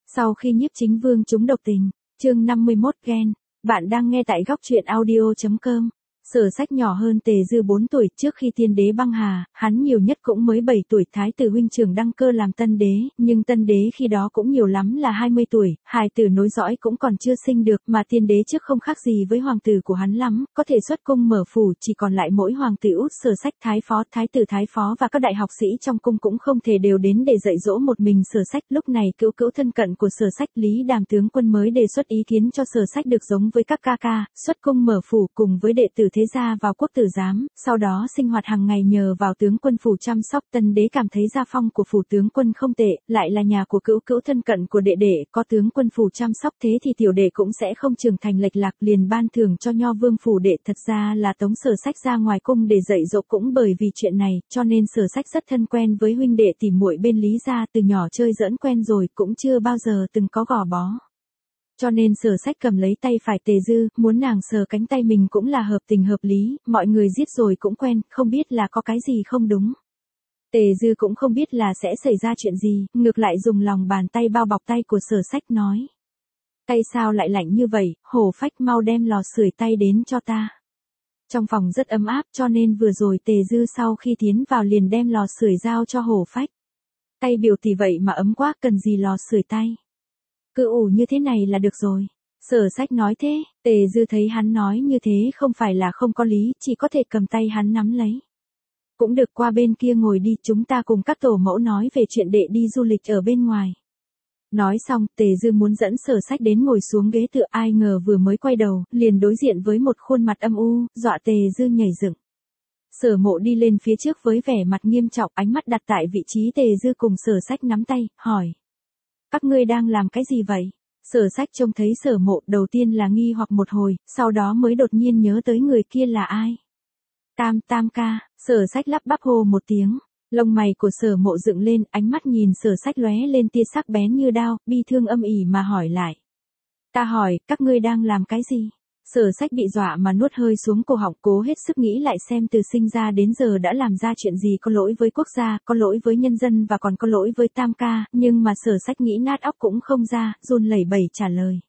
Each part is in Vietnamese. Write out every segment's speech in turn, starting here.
Sau khi Nhiếp Chính Vương trúng độc tình, chương 51 ghen, bạn đang nghe tại góc truyện audio.com. Sở Sách nhỏ hơn Tề Dư 4 tuổi, trước khi tiên đế băng hà, hắn nhiều nhất cũng mới 7 tuổi, thái tử huynh trưởng đăng cơ làm tân đế, nhưng tân đế khi đó cũng nhiều lắm là 20 tuổi, hài tử nối dõi cũng còn chưa sinh được, mà tiên đế trước không khác gì với hoàng tử của hắn lắm, có thể xuất cung mở phủ, chỉ còn lại mỗi hoàng tử út Sở Sách, thái tử thái phó và các đại học sĩ trong cung cũng không thể đều đến để dạy dỗ một mình Sở Sách. Lúc này cữu thân cận của Sở Sách, Lý Đàm tướng quân mới đề xuất ý kiến cho Sở Sách được giống với các ca ca, xuất cung mở phủ cùng với đệ tử thế gia vào quốc tử giám, sau đó sinh hoạt hàng ngày nhờ vào tướng quân phủ chăm sóc. Tân đế cảm thấy gia phong của phủ tướng quân không tệ, lại là nhà của cữu thân cận của đệ đệ, có tướng quân phủ chăm sóc thế thì tiểu đệ cũng sẽ không trưởng thành lệch lạc, liền ban thưởng cho Nho Vương phủ đệ. Thật ra là tống Sở Sách ra ngoài cung để dạy dỗ, cũng bởi vì chuyện này, cho nên Sở Sách rất thân quen với huynh đệ tỉ muội bên Lý gia, từ nhỏ chơi giỡn quen rồi, cũng chưa bao giờ từng có gò bó. Cho nên Sở Sách cầm lấy tay phải Tề Dư, muốn nàng sờ cánh tay mình cũng là hợp tình hợp lý, mọi người giết rồi cũng quen, không biết là có cái gì không đúng. Tề Dư cũng không biết là sẽ xảy ra chuyện gì, ngược lại dùng lòng bàn tay bao bọc tay của Sở Sách nói. Tay sao lại lạnh như vậy, Hổ Phách mau đem lò sưởi tay đến cho ta. Trong phòng rất ấm áp, cho nên vừa rồi Tề Dư sau khi tiến vào liền đem lò sưởi giao cho Hổ Phách. Tay biểu tỷ vậy mà ấm quá, cần gì lò sưởi tay. Cứ ủ như thế này là được rồi. Sở Sách nói thế, Tề Dư thấy hắn nói như thế không phải là không có lý, chỉ có thể cầm tay hắn nắm lấy. Cũng được, qua bên kia ngồi đi, chúng ta cùng các tổ mẫu nói về chuyện đệ đi du lịch ở bên ngoài. Nói xong, Tề Dư muốn dẫn Sở Sách đến ngồi xuống ghế tựa, ai ngờ vừa mới quay đầu, liền đối diện với một khuôn mặt âm u, dọa Tề Dư nhảy dựng. Sở Mộ đi lên phía trước với vẻ mặt nghiêm trọng, ánh mắt đặt tại vị trí Tề Dư cùng Sở Sách nắm tay, hỏi. Các ngươi đang làm cái gì vậy? Sở Sách trông thấy Sở Mộ, đầu tiên là nghi hoặc một hồi, sau đó mới đột nhiên nhớ tới người kia là ai. Tam ca, Sở Sách lắp bắp hô một tiếng, lông mày của Sở Mộ dựng lên, ánh mắt nhìn Sở Sách lóe lên tia sắc bén như đao, bi thương âm ỉ mà hỏi lại. Ta hỏi, các ngươi đang làm cái gì? Sở Sách bị dọa mà nuốt hơi xuống cổ họng, cố hết sức nghĩ lại xem từ sinh ra đến giờ đã làm ra chuyện gì có lỗi với quốc gia, có lỗi với nhân dân và còn có lỗi với Tam ca, nhưng mà Sở Sách nghĩ nát óc cũng không ra, run lẩy bẩy trả lời.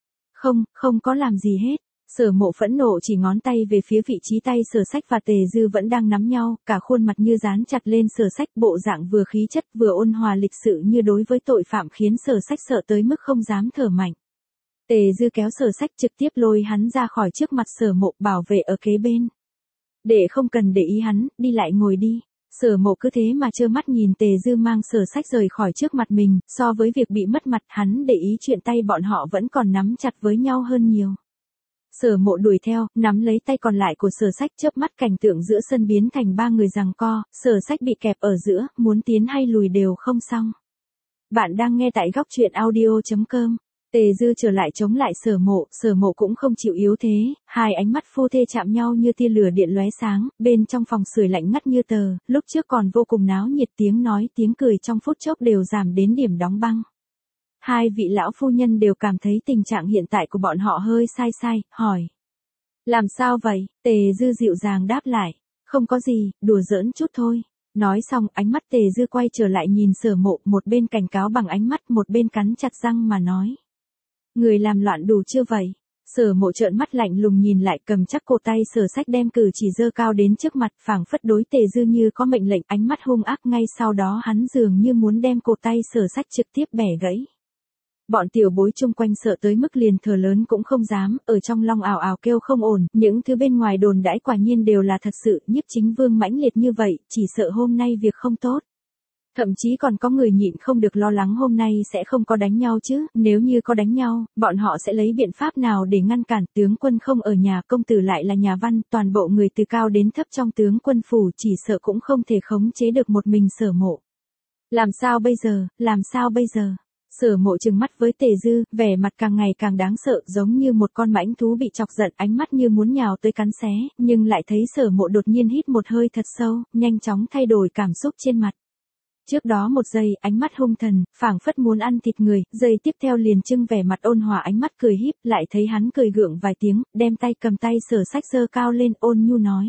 Không có làm gì hết. Sở Mộ phẫn nộ chỉ ngón tay về phía vị trí tay Sở Sách và Tề Dư vẫn đang nắm nhau, cả khuôn mặt như dán chặt lên Sở Sách, bộ dạng vừa khí chất vừa ôn hòa lịch sự như đối với tội phạm khiến Sở Sách sợ tới mức không dám thở mạnh. Tề Dư kéo Sở Sách trực tiếp lôi hắn ra khỏi trước mặt Sở Mộ, bảo vệ ở kế bên. Để không cần để ý hắn, đi lại ngồi đi. Sở Mộ cứ thế mà trơ mắt nhìn Tề Dư mang Sở Sách rời khỏi trước mặt mình, so với việc bị mất mặt, hắn để ý chuyện tay bọn họ vẫn còn nắm chặt với nhau hơn nhiều. Sở Mộ đuổi theo, nắm lấy tay còn lại của Sở Sách, chớp mắt cảnh tượng giữa sân biến thành ba người giằng co, Sở Sách bị kẹp ở giữa, muốn tiến hay lùi đều không xong. Bạn đang nghe tại góc truyện audio.com. Tề Dư trở lại chống lại Sở Mộ cũng không chịu yếu thế, hai ánh mắt phu thê chạm nhau như tia lửa điện lóe sáng, bên trong phòng sưởi lạnh ngắt như tờ, lúc trước còn vô cùng náo nhiệt, tiếng nói tiếng cười trong phút chốc đều giảm đến điểm đóng băng. Hai vị lão phu nhân đều cảm thấy tình trạng hiện tại của bọn họ hơi sai, hỏi. Làm sao vậy? Tề Dư dịu dàng đáp lại. Không có gì, đùa giỡn chút thôi. Nói xong, ánh mắt Tề Dư quay trở lại nhìn Sở Mộ, một bên cảnh cáo bằng ánh mắt, một bên cắn chặt răng mà nói. Người làm loạn đủ chưa vậy? Sở Mộ trợn mắt lạnh lùng nhìn lại, cầm chắc cổ tay Sở Sách đem cử chỉ giơ cao đến trước mặt, phảng phất đối Tề Dư như có mệnh lệnh, ánh mắt hung ác, ngay sau đó hắn dường như muốn đem cổ tay Sở Sách trực tiếp bẻ gãy. Bọn tiểu bối chung quanh sợ tới mức liền thở lớn cũng không dám, ở trong lòng ào ào kêu không ổn, những thứ bên ngoài đồn đãi quả nhiên đều là thật sự, Nhiếp Chính Vương mãnh liệt như vậy, chỉ sợ hôm nay việc không tốt. Thậm chí còn có người nhịn không được lo lắng hôm nay sẽ không có đánh nhau chứ, nếu như có đánh nhau, bọn họ sẽ lấy biện pháp nào để ngăn cản, tướng quân không ở nhà, công tử lại là nhà văn, toàn bộ người từ cao đến thấp trong tướng quân phủ chỉ sợ cũng không thể khống chế được một mình Sở Mộ. Làm sao bây giờ? Sở Mộ trừng mắt với Tề Dư, vẻ mặt càng ngày càng đáng sợ, giống như một con mãnh thú bị chọc giận, ánh mắt như muốn nhào tới cắn xé, nhưng lại thấy Sở Mộ đột nhiên hít một hơi thật sâu, nhanh chóng thay đổi cảm xúc trên mặt. Trước đó một giây, ánh mắt hung thần, phảng phất muốn ăn thịt người, giây tiếp theo liền trưng vẻ mặt ôn hòa, ánh mắt cười híp, lại thấy hắn cười gượng vài tiếng, đem tay cầm tay Sở Sách giơ cao lên, ôn nhu nói.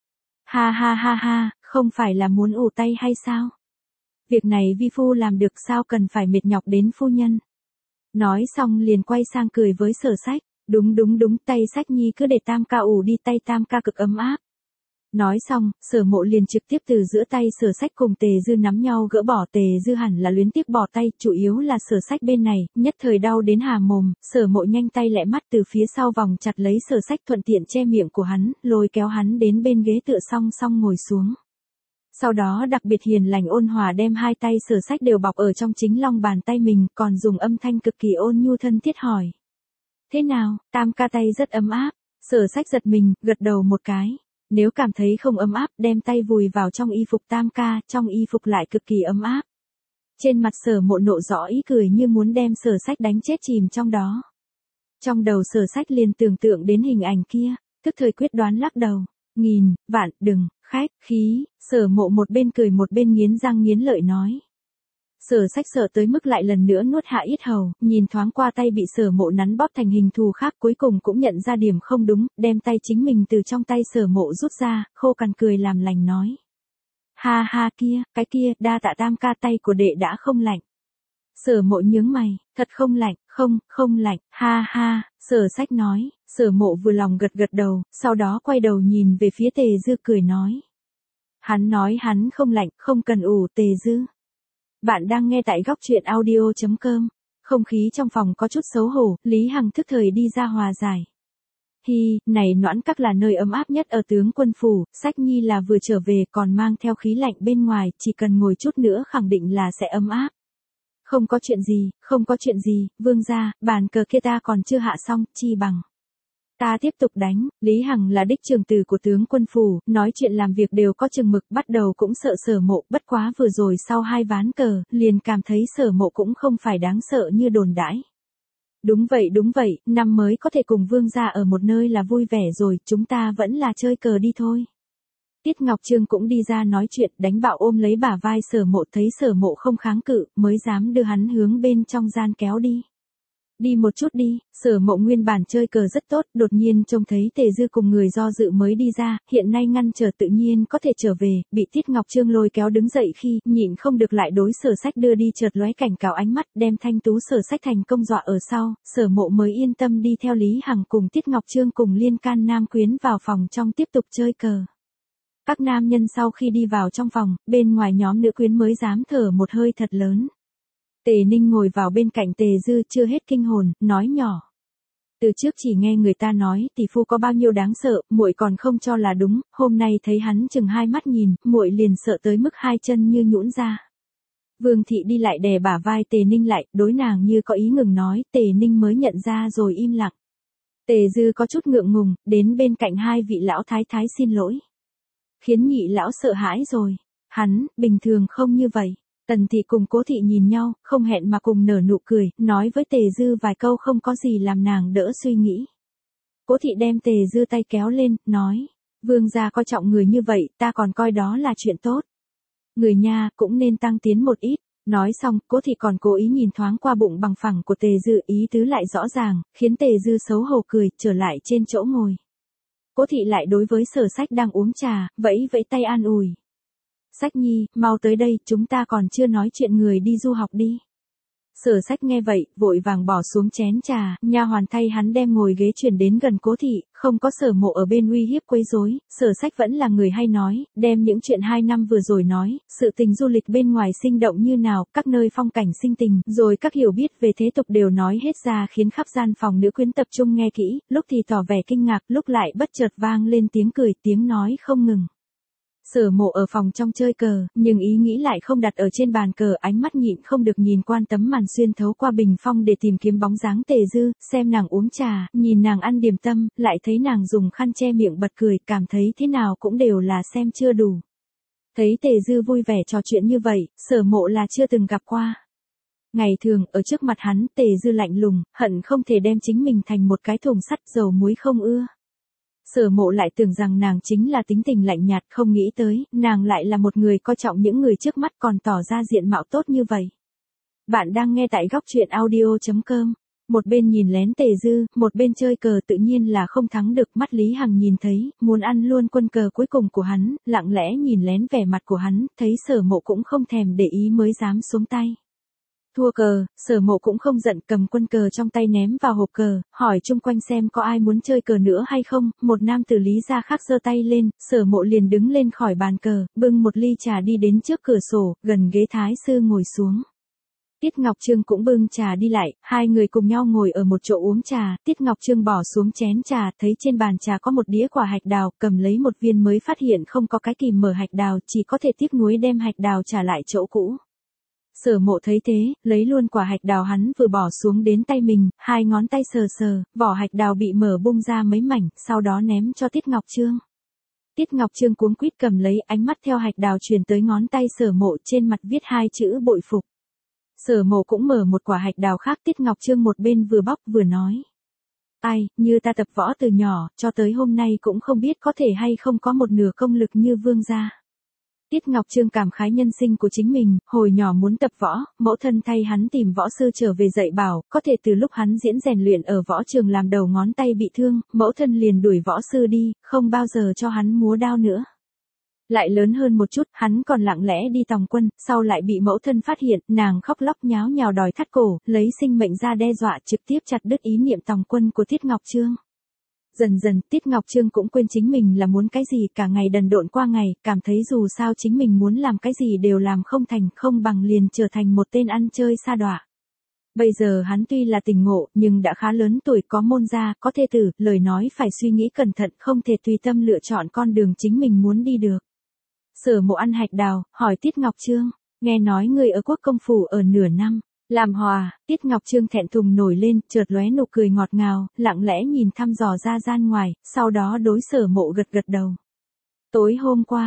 Ha, không phải là muốn ủ tay hay sao? Việc này vi phu làm được, sao cần phải mệt nhọc đến phu nhân? Nói xong liền quay sang cười với Sở Sách, đúng đúng đúng, tay Sách Nhi cứ để Tam ca ủ đi, tay Tam ca cực ấm áp. Nói xong, Sở Mộ liền trực tiếp từ giữa tay Sở Sách cùng Tề Dư nắm nhau gỡ bỏ. Tề Dư hẳn là luyến tiếc bỏ tay, chủ yếu là Sở Sách bên này, nhất thời đau đến hà mồm, Sở Mộ nhanh tay lẹ mắt từ phía sau vòng chặt lấy Sở Sách, thuận tiện che miệng của hắn, lôi kéo hắn đến bên ghế tựa song song ngồi xuống. Sau đó đặc biệt hiền lành ôn hòa đem hai tay Sở Sách đều bọc ở trong chính lòng bàn tay mình, còn dùng âm thanh cực kỳ ôn nhu thân thiết hỏi. Thế nào, Tam ca tay rất ấm áp. Sở Sách giật mình, gật đầu một cái. Nếu cảm thấy không ấm áp, đem tay vùi vào trong y phục Tam ca, trong y phục lại cực kỳ ấm áp. Trên mặt Sở Mộ nộ rõ ý cười như muốn đem Sở Sách đánh chết chìm trong đó. Trong đầu Sở Sách liền tưởng tượng đến hình ảnh kia, tức thời quyết đoán lắc đầu. Nghìn, vạn, đừng, khách, khí. Sở Mộ một bên cười một bên nghiến răng nghiến lợi nói. Sở Sách sợ tới mức lại lần nữa nuốt hạ yết hầu, nhìn thoáng qua tay bị Sở Mộ nắn bóp thành hình thù khác, cuối cùng cũng nhận ra điểm không đúng, đem tay chính mình từ trong tay Sở Mộ rút ra, khô cằn cười làm lành nói. Ha ha kia, cái kia, đa tạ Tam ca, tay của đệ đã không lạnh. Sở Mộ nhướng mày, thật không lạnh, không lạnh, ha ha. Sở Sách nói. Sở Mộ vừa lòng gật gật đầu, sau đó quay đầu nhìn về phía Tề Dư cười nói. Hắn nói hắn không lạnh, không cần ủ. Tề Dư. Bạn đang nghe tại góc truyện audio.com. Không khí trong phòng có chút xấu hổ, Lý Hằng thức thời đi ra hòa giải. Hi, này Noãn Các là nơi ấm áp nhất ở tướng quân phủ, Sách Nhi là vừa trở về còn mang theo khí lạnh bên ngoài, chỉ cần ngồi chút nữa khẳng định là sẽ ấm áp. Không có chuyện gì, vương gia, bàn cờ kia ta còn chưa hạ xong, chi bằng. Ta tiếp tục đánh. Lý Hằng là đích trưởng tử của tướng quân phủ, nói chuyện làm việc đều có chừng mực, bắt đầu cũng sợ Sở Mộ, bất quá vừa rồi sau hai ván cờ, liền cảm thấy Sở Mộ cũng không phải đáng sợ như đồn đãi. Đúng vậy, năm mới có thể cùng vương gia ở một nơi là vui vẻ rồi, chúng ta vẫn là chơi cờ đi thôi. Tiết Ngọc Trương cũng đi ra nói chuyện, đánh bạo ôm lấy bả vai Sở Mộ, thấy Sở Mộ không kháng cự, mới dám đưa hắn hướng bên trong gian kéo đi. Đi một chút đi. Sở Mộ nguyên bản chơi cờ rất tốt, đột nhiên trông thấy Tề Dư cùng người do dự mới đi ra, hiện nay ngăn trở tự nhiên có thể trở về, bị Tiết Ngọc Trương lôi kéo đứng dậy khi, nhịn không được lại đối Sở Sách đưa đi chợt lóe cảnh cáo ánh mắt, đem thanh tú Sở Sách thành công dọa ở sau, Sở Mộ mới yên tâm đi theo Lý Hằng cùng Tiết Ngọc Trương cùng liên can nam quyến vào phòng trong tiếp tục chơi cờ. Các nam nhân sau khi đi vào trong phòng, bên ngoài nhóm nữ quyến mới dám thở một hơi thật lớn. Tề Ninh ngồi vào bên cạnh Tề Dư chưa hết kinh hồn, nói nhỏ. Từ trước chỉ nghe người ta nói tỷ phu có bao nhiêu đáng sợ, muội còn không cho là đúng, hôm nay thấy hắn chừng hai mắt nhìn, muội liền sợ tới mức hai chân như nhũn ra. Vương thị đi lại đè bả vai Tề Ninh lại, đối nàng như có ý ngừng nói, Tề Ninh mới nhận ra rồi im lặng. Tề Dư có chút ngượng ngùng, đến bên cạnh hai vị lão thái thái xin lỗi. Khiến nhị lão sợ hãi rồi. Hắn, bình thường không như vậy. Tần thị cùng Cố thị nhìn nhau, không hẹn mà cùng nở nụ cười, nói với Tề Dư vài câu không có gì làm nàng đỡ suy nghĩ. Cố thị đem Tề Dư tay kéo lên, nói, vương gia coi trọng người như vậy, ta còn coi đó là chuyện tốt. Người nha, cũng nên tăng tiến một ít. Nói xong, Cố thị còn cố ý nhìn thoáng qua bụng bằng phẳng của Tề Dư, ý tứ lại rõ ràng, khiến Tề Dư xấu hổ cười, trở lại trên chỗ ngồi. Cố thị lại đối với Sở Sách đang uống trà, vẫy vẫy tay an ủi. Sách Nhi, mau tới đây, chúng ta còn chưa nói chuyện người đi du học đi. Sở Sách nghe vậy, vội vàng bỏ xuống chén trà, nha hoàn thay hắn đem ngồi ghế chuyển đến gần Cố thị, không có Sở Mộ ở bên uy hiếp quấy rối, Sở Sách vẫn là người hay nói, đem những chuyện 2 năm vừa rồi nói, sự tình du lịch bên ngoài sinh động như nào, các nơi phong cảnh sinh tình, rồi các hiểu biết về thế tục đều nói hết ra, khiến khắp gian phòng nữ quyến tập trung nghe kỹ, lúc thì tỏ vẻ kinh ngạc, lúc lại bất chợt vang lên tiếng cười, tiếng nói không ngừng. Sở Mộ ở phòng trong chơi cờ, nhưng ý nghĩ lại không đặt ở trên bàn cờ, ánh mắt nhịn không được nhìn quan tấm màn xuyên thấu qua bình phong để tìm kiếm bóng dáng Tề Dư, xem nàng uống trà, nhìn nàng ăn điểm tâm, lại thấy nàng dùng khăn che miệng bật cười, cảm thấy thế nào cũng đều là xem chưa đủ. Thấy Tề Dư vui vẻ trò chuyện như vậy, Sở Mộ là chưa từng gặp qua. Ngày thường, ở trước mặt hắn, Tề Dư lạnh lùng, hận không thể đem chính mình thành một cái thùng sắt, dầu muối không ưa. Sở Mộ lại tưởng rằng nàng chính là tính tình lạnh nhạt, không nghĩ tới, nàng lại là một người coi trọng những người trước mắt còn tỏ ra diện mạo tốt như vậy. Bạn đang nghe tại góc truyện audio.com. Một bên nhìn lén Tề Dư, một bên chơi cờ tự nhiên là không thắng được, mắt Lý Hằng nhìn thấy, muốn ăn luôn quân cờ cuối cùng của hắn, lặng lẽ nhìn lén vẻ mặt của hắn, thấy Sở Mộ cũng không thèm để ý mới dám xuống tay. Thua cờ, Sở Mộ cũng không giận, cầm quân cờ trong tay ném vào hộp cờ, hỏi chung quanh xem có ai muốn chơi cờ nữa hay không, một nam tử Lý gia khác giơ tay lên, Sở Mộ liền đứng lên khỏi bàn cờ, bưng một ly trà đi đến trước cửa sổ, gần ghế thái sư ngồi xuống. Tiết Ngọc Trương cũng bưng trà đi lại, hai người cùng nhau ngồi ở một chỗ uống trà, Tiết Ngọc Trương bỏ xuống chén trà, thấy trên bàn trà có một đĩa quả hạch đào, cầm lấy một viên mới phát hiện không có cái kìm mở hạch đào, chỉ có thể tiếc nuối đem hạch đào trả lại chỗ cũ. Sở Mộ thấy thế, lấy luôn quả hạch đào hắn vừa bỏ xuống đến tay mình, hai ngón tay sờ sờ, vỏ hạch đào bị mở bung ra mấy mảnh, sau đó ném cho Tiết Ngọc Trương. Tiết Ngọc Trương cuống quýt cầm lấy, ánh mắt theo hạch đào truyền tới ngón tay Sở Mộ, trên mặt viết hai chữ bội phục. Sở Mộ cũng mở một quả hạch đào khác, Tiết Ngọc Trương một bên vừa bóc vừa nói. Ai, như ta tập võ từ nhỏ, cho tới hôm nay cũng không biết có thể hay không có một nửa công lực như vương gia. Tiết Ngọc Trương cảm khái nhân sinh của chính mình, hồi nhỏ muốn tập võ, mẫu thân thay hắn tìm võ sư trở về dạy bảo, có thể từ lúc hắn diễn rèn luyện ở võ trường làm đầu ngón tay bị thương, mẫu thân liền đuổi võ sư đi, không bao giờ cho hắn múa đao nữa. Lại lớn hơn một chút, hắn còn lặng lẽ đi tòng quân, sau lại bị mẫu thân phát hiện, nàng khóc lóc nháo nhào đòi thắt cổ, lấy sinh mệnh ra đe dọa, trực tiếp chặt đứt ý niệm tòng quân của Tiết Ngọc Trương. Dần dần, Tiết Ngọc Trương cũng quên chính mình là muốn cái gì, cả ngày đần độn qua ngày, cảm thấy dù sao chính mình muốn làm cái gì đều làm không thành, không bằng liền trở thành một tên ăn chơi sa đọa. Bây giờ hắn tuy là tỉnh ngộ, nhưng đã khá lớn tuổi, có môn gia, có thê tử, lời nói phải suy nghĩ cẩn thận, không thể tùy tâm lựa chọn con đường chính mình muốn đi được. Sở Mộ ăn hạch đào, hỏi Tiết Ngọc Trương, nghe nói người ở Quốc Công phủ ở nửa năm, làm hòa. Tiết Ngọc Trương thẹn thùng nổi lên, chợt lóe nụ cười ngọt ngào, lặng lẽ nhìn thăm dò ra gian ngoài, sau đó đối Sở Mộ gật gật đầu. Tối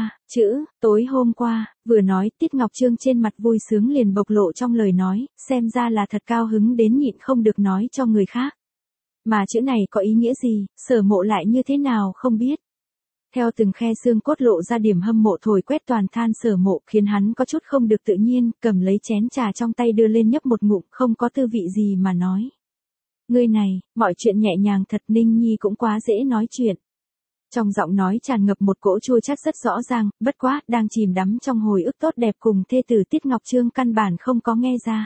hôm qua, vừa nói, Tiết Ngọc Trương trên mặt vui sướng liền bộc lộ trong lời nói, xem ra là thật cao hứng đến nhịn không được nói cho người khác. Mà chữ này có ý nghĩa gì, Sở Mộ lại như thế nào không biết. Theo từng khe xương cốt lộ ra điểm hâm mộ thổi quét toàn than Sở Mộ, khiến hắn có chút không được tự nhiên, cầm lấy chén trà trong tay đưa lên nhấp một ngụm, không có tư vị gì mà nói. Ngươi này, mọi chuyện nhẹ nhàng thật, Ninh Nhi cũng quá dễ nói chuyện. Trong giọng nói tràn ngập một cỗ chua chát rất rõ ràng, bất quá, đang chìm đắm trong hồi ức tốt đẹp cùng thê tử Tiết Ngọc Trương căn bản không có nghe ra.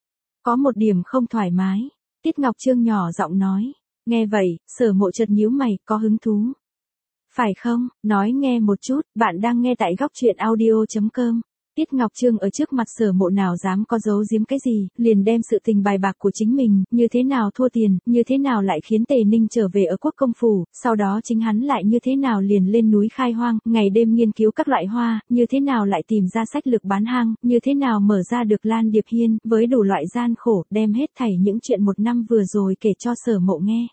Có một điểm không thoải mái, Tiết Ngọc Trương nhỏ giọng nói. Nghe vậy, Sở Mộ chợt nhíu mày, có hứng thú. Phải không, nói nghe một chút, bạn đang nghe tại góc truyện audio.com. Tiết Ngọc Trương ở trước mặt Sở Mộ nào dám có giấu giếm cái gì, liền đem sự tình bài bạc của chính mình, như thế nào thua tiền, như thế nào lại khiến Tề Ninh trở về ở Quốc Công phủ, sau đó chính hắn lại như thế nào liền lên núi khai hoang, ngày đêm nghiên cứu các loại hoa, như thế nào lại tìm ra sách lược bán hang, như thế nào mở ra được Lan Điệp Hiên, với đủ loại gian khổ, đem hết thảy những chuyện một năm vừa rồi kể cho Sở Mộ nghe.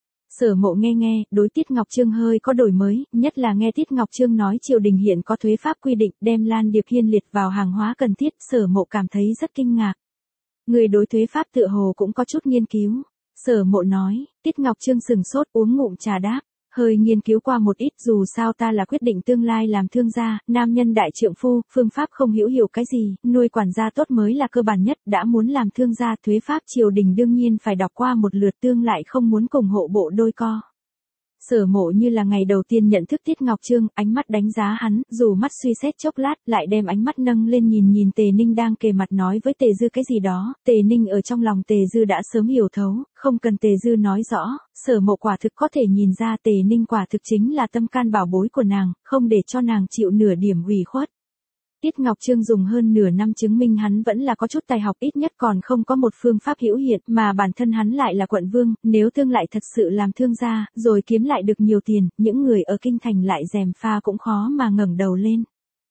Sở Mộ nghe, đối Tiết Ngọc Trương hơi có đổi mới, nhất là nghe Tiết Ngọc Trương nói triều đình hiện có thuế pháp quy định, đem Lan Điệp Hiên liệt vào hàng hóa cần thiết, Sở Mộ cảm thấy rất kinh ngạc. Người đối thuế pháp tựa hồ cũng có chút nghiên cứu. Sở Mộ nói, Tiết Ngọc Trương sừng sốt uống ngụm trà đáp. Hơi nghiên cứu qua một ít, dù sao ta là quyết định tương lai làm thương gia, nam nhân đại trượng phu, phương pháp không hiểu cái gì, nuôi quản gia tốt mới là cơ bản nhất, đã muốn làm thương gia, thuế pháp triều đình đương nhiên phải đọc qua một lượt, tương lại không muốn cùng hộ bộ đôi co. Sở Mộ như là ngày đầu tiên nhận thức Tiết Ngọc Trương, ánh mắt đánh giá hắn, dù mắt suy xét chốc lát, lại đem ánh mắt nâng lên nhìn Tề Ninh đang kề mặt nói với Tề Dư cái gì đó, Tề Ninh ở trong lòng Tề Dư đã sớm hiểu thấu, không cần Tề Dư nói rõ, Sở Mộ quả thực có thể nhìn ra Tề Ninh quả thực chính là tâm can bảo bối của nàng, không để cho nàng chịu nửa điểm ủy khuất. Tiết Ngọc Trương dùng hơn nửa năm chứng minh hắn vẫn là có chút tài học, ít nhất còn không có một phương pháp hữu hiện, mà bản thân hắn lại là quận vương, nếu tương lại thật sự làm thương gia, rồi kiếm lại được nhiều tiền, những người ở kinh thành lại gièm pha cũng khó mà ngẩng đầu lên.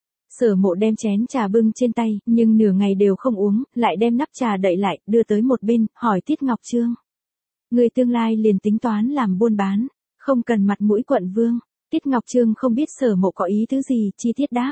Sở Mộ đem chén trà bưng trên tay, nhưng nửa ngày đều không uống, lại đem nắp trà đậy lại, đưa tới một bên, hỏi Tiết Ngọc Trương. Người tương lai liền tính toán làm buôn bán, không cần mặt mũi quận vương. Tiết Ngọc Trương không biết Sở Mộ có ý thứ gì, chi tiết đáp.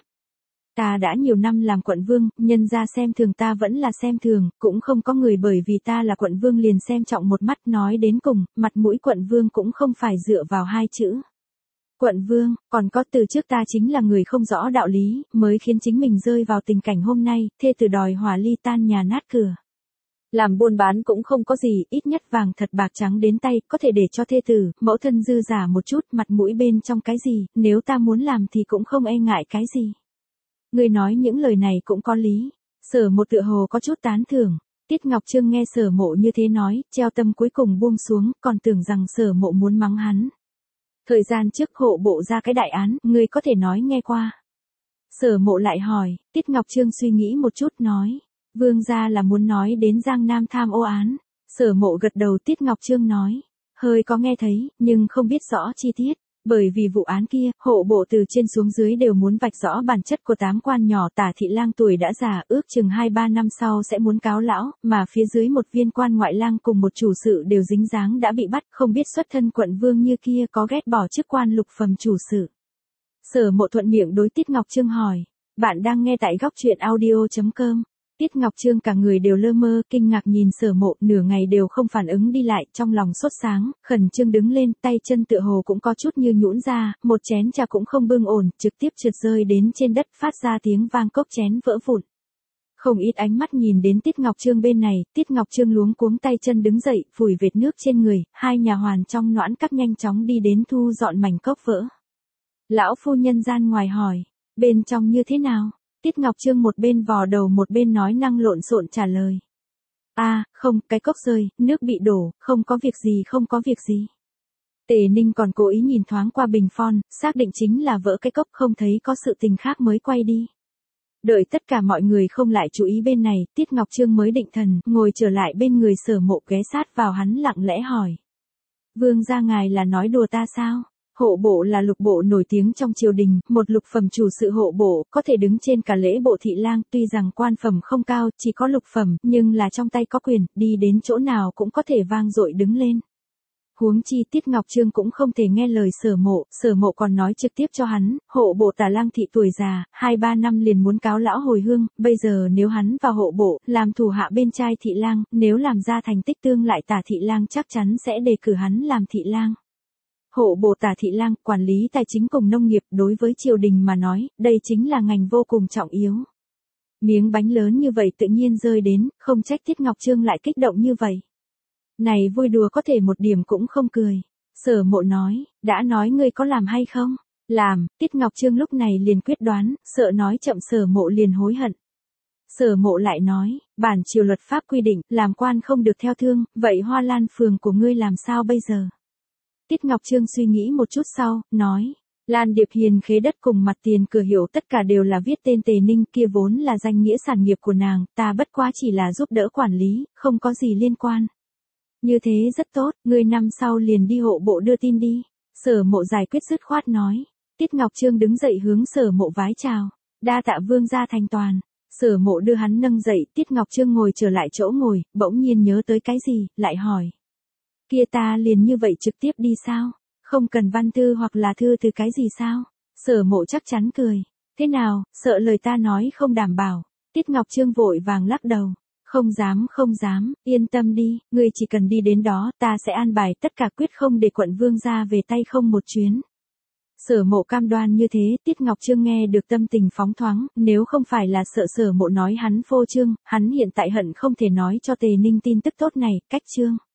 Ta đã nhiều năm làm quận vương, nhân ra xem thường ta vẫn là xem thường, cũng không có người bởi vì ta là quận vương liền xem trọng một mắt, nói đến cùng, mặt mũi quận vương cũng không phải dựa vào hai chữ. Quận vương, còn có từ trước ta chính là người không rõ đạo lý, mới khiến chính mình rơi vào tình cảnh hôm nay, thê tử đòi hòa ly tan nhà nát cửa. Làm buôn bán cũng không có gì, ít nhất vàng thật bạc trắng đến tay, có thể để cho thê tử, mẫu thân dư giả một chút, mặt mũi bên trong cái gì, nếu ta muốn làm thì cũng không e ngại cái gì. Người nói những lời này cũng có lý. Sở Một tựa hồ có chút tán thưởng. Tiết Ngọc Trương nghe Sở Mộ như thế nói, treo tâm cuối cùng buông xuống, còn tưởng rằng Sở Mộ muốn mắng hắn. Thời gian trước hộ bộ ra cái đại án, ngươi có thể nói nghe qua. Sở Mộ lại hỏi, Tiết Ngọc Trương suy nghĩ một chút nói, Vương gia là muốn nói đến Giang Nam tham ô án. Sở Mộ gật đầu. Tiết Ngọc Trương nói, hơi có nghe thấy, nhưng không biết rõ chi tiết. Bởi vì vụ án kia, hộ bộ từ trên xuống dưới đều muốn vạch rõ bản chất của 8 quan nhỏ. Tả Thị Lang tuổi đã già, ước chừng 2-3 năm sau sẽ muốn cáo lão, mà phía dưới một viên quan ngoại lang cùng một chủ sự đều dính dáng đã bị bắt, không biết xuất thân quận vương như kia có ghét bỏ chức quan lục phẩm chủ sự. Sở Mộ thuận miệng đối Tiết Ngọc Trương hỏi, bạn đang nghe tại góc truyện audio.com. Tiết Ngọc Trương cả người đều lơ mơ, kinh ngạc nhìn Sở Mộ, nửa ngày đều không phản ứng đi lại, trong lòng sốt sáng, khẩn trương đứng lên, tay chân tựa hồ cũng có chút như nhũn ra, một chén trà cũng không bưng ổn, trực tiếp trượt rơi đến trên đất, phát ra tiếng vang, cốc chén vỡ vụn. Không ít ánh mắt nhìn đến Tiết Ngọc Trương bên này, Tiết Ngọc Trương luống cuống tay chân đứng dậy, phủi vệt nước trên người, hai nhà hoàn trong noãn các nhanh chóng đi đến thu dọn mảnh cốc vỡ. Lão phu nhân gian ngoài hỏi, bên trong như thế nào? Tiết Ngọc Trương một bên vò đầu một bên nói năng lộn xộn trả lời. Không, cái cốc rơi, nước bị đổ, không có việc gì, không có việc gì. Tề Ninh còn cố ý nhìn thoáng qua bình phon, xác định chính là vỡ cái cốc, không thấy có sự tình khác mới quay đi. Đợi tất cả mọi người không lại chú ý bên này, Tiết Ngọc Trương mới định thần, ngồi trở lại bên người Sở Mộ, ghé sát vào hắn lặng lẽ hỏi. Vương gia ngài là nói đùa ta sao? Hộ bộ là lục bộ nổi tiếng trong triều đình, một lục phẩm chủ sự hộ bộ, có thể đứng trên cả lễ bộ thị lang, tuy rằng quan phẩm không cao, chỉ có lục phẩm, nhưng là trong tay có quyền, đi đến chỗ nào cũng có thể vang dội đứng lên. Huống chi Tiết Ngọc Trương cũng không thể nghe lời Sở Mộ còn nói trực tiếp cho hắn, hộ bộ Tả Lang thị tuổi già, 2-3 năm liền muốn cáo lão hồi hương, bây giờ nếu hắn vào hộ bộ, làm thủ hạ bên trai thị lang, nếu làm ra thành tích tương lại Tả thị lang chắc chắn sẽ đề cử hắn làm thị lang. Hộ bộ Tả thị lang, quản lý tài chính cùng nông nghiệp, đối với triều đình mà nói, đây chính là ngành vô cùng trọng yếu. Miếng bánh lớn như vậy tự nhiên rơi đến, không trách Tiết Ngọc Trương lại kích động như vậy. Này vui đùa có thể một điểm cũng không cười. Sở Mộ nói, đã nói ngươi có làm hay không? Làm. Tiết Ngọc Trương lúc này liền quyết đoán, sợ nói chậm Sở Mộ liền hối hận. Sở Mộ lại nói, bản triều luật pháp quy định, làm quan không được theo thương, vậy Hoa Lan phường của ngươi làm sao bây giờ? Tiết Ngọc Trương suy nghĩ một chút sau, nói, Lan Điệp Hiền khế đất cùng mặt tiền cửa hiệu tất cả đều là viết tên Tề Ninh, kia vốn là danh nghĩa sản nghiệp của nàng, ta bất quá chỉ là giúp đỡ quản lý, không có gì liên quan. Như thế rất tốt, ngươi năm sau liền đi hộ bộ đưa tin đi. Sở Mộ giải quyết dứt khoát nói. Tiết Ngọc Trương đứng dậy hướng Sở Mộ vái chào. Đa tạ vương gia thành toàn. Sở Mộ đưa hắn nâng dậy, Tiết Ngọc Trương ngồi trở lại chỗ ngồi, bỗng nhiên nhớ tới cái gì, lại hỏi. Kia ta liền như vậy trực tiếp đi sao? Không cần văn thư hoặc là thư từ cái gì sao? Sở Mộ chắc chắn cười. Thế nào, sợ lời ta nói không đảm bảo. Tiết Ngọc Trương vội vàng lắc đầu. Không dám, yên tâm đi, ngươi chỉ cần đi đến đó, ta sẽ an bài tất cả, quyết không để quận vương gia về tay không một chuyến. Sở Mộ cam đoan như thế, Tiết Ngọc Trương nghe được tâm tình phóng thoáng, nếu không phải là sợ Sở Mộ nói hắn phô trương, hắn hiện tại hận không thể nói cho Tề Ninh tin tức tốt này, cách trương.